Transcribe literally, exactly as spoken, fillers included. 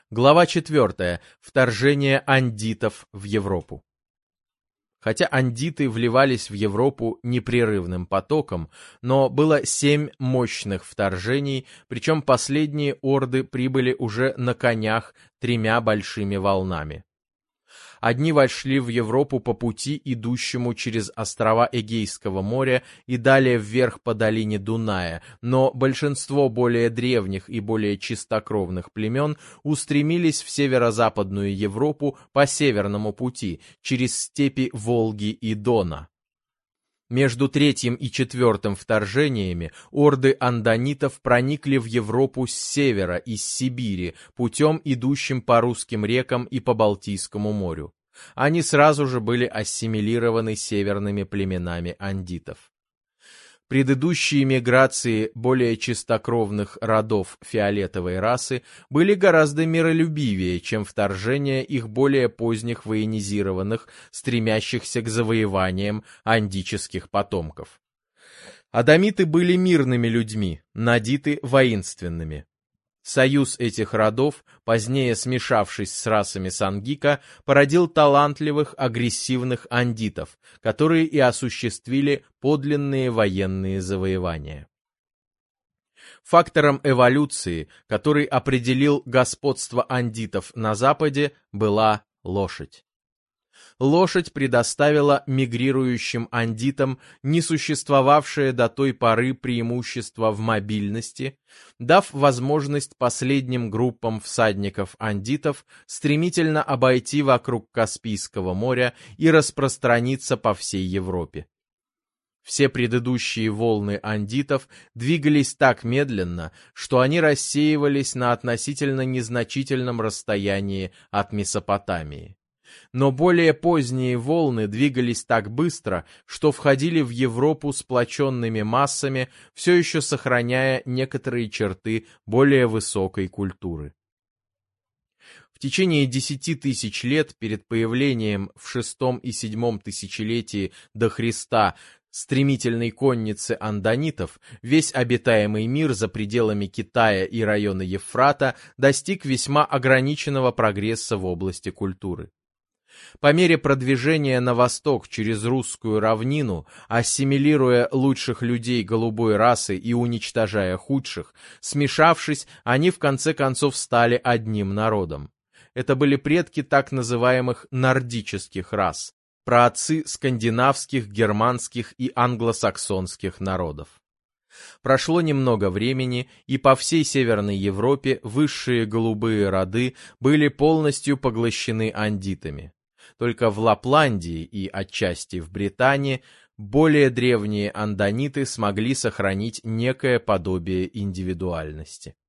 Глава четвертая. Вторжение андитов в Европу. Хотя андиты вливались в Европу непрерывным потоком, но было семь мощных вторжений, причем последние орды прибыли уже на конях тремя большими волнами. Одни вошли в Европу по пути, идущему через острова Эгейского моря и далее вверх по долине Дуная, но большинство более древних и более чистокровных племен устремились в северо-западную Европу по северному пути, через степи Волги и Дона. Между третьим и четвертым вторжениями орды андонитов проникли в Европу с севера, из Сибири, путем, идущим по русским рекам и по Балтийскому морю. Они сразу же были ассимилированы северными племенами андитов. Предыдущие миграции более чистокровных родов фиолетовой расы были гораздо миролюбивее, чем вторжение их более поздних военизированных, стремящихся к завоеваниям андических потомков. Адамиты были мирными людьми, надиты — воинственными. Союз этих родов, позднее смешавшись с расами Сангика, породил талантливых, агрессивных андитов, которые и осуществили подлинные военные завоевания. Фактором эволюции, который определил господство андитов на Западе, была лошадь. Лошадь предоставила мигрирующим андитам несуществовавшее до той поры преимущество в мобильности, дав возможность последним группам всадников-андитов стремительно обойти вокруг Каспийского моря и распространиться по всей Европе. Все предыдущие волны андитов двигались так медленно, что они рассеивались на относительно незначительном расстоянии от Месопотамии. Но более поздние волны двигались так быстро, что входили в Европу сплоченными массами, все еще сохраняя некоторые черты более высокой культуры. В течение десяти тысяч лет перед появлением в шестом и седьмом тысячелетии до Христа стремительной конницы андонитов, весь обитаемый мир за пределами Китая и района Евфрата достиг весьма ограниченного прогресса в области культуры. По мере продвижения на восток через русскую равнину, ассимилируя лучших людей голубой расы и уничтожая худших, смешавшись, они в конце концов стали одним народом. Это были предки так называемых нордических рас, праотцы скандинавских, германских и англосаксонских народов. Прошло немного времени, и по всей Северной Европе высшие голубые роды были полностью поглощены андитами. Только в Лапландии и отчасти в Британии более древние андониты смогли сохранить некое подобие индивидуальности.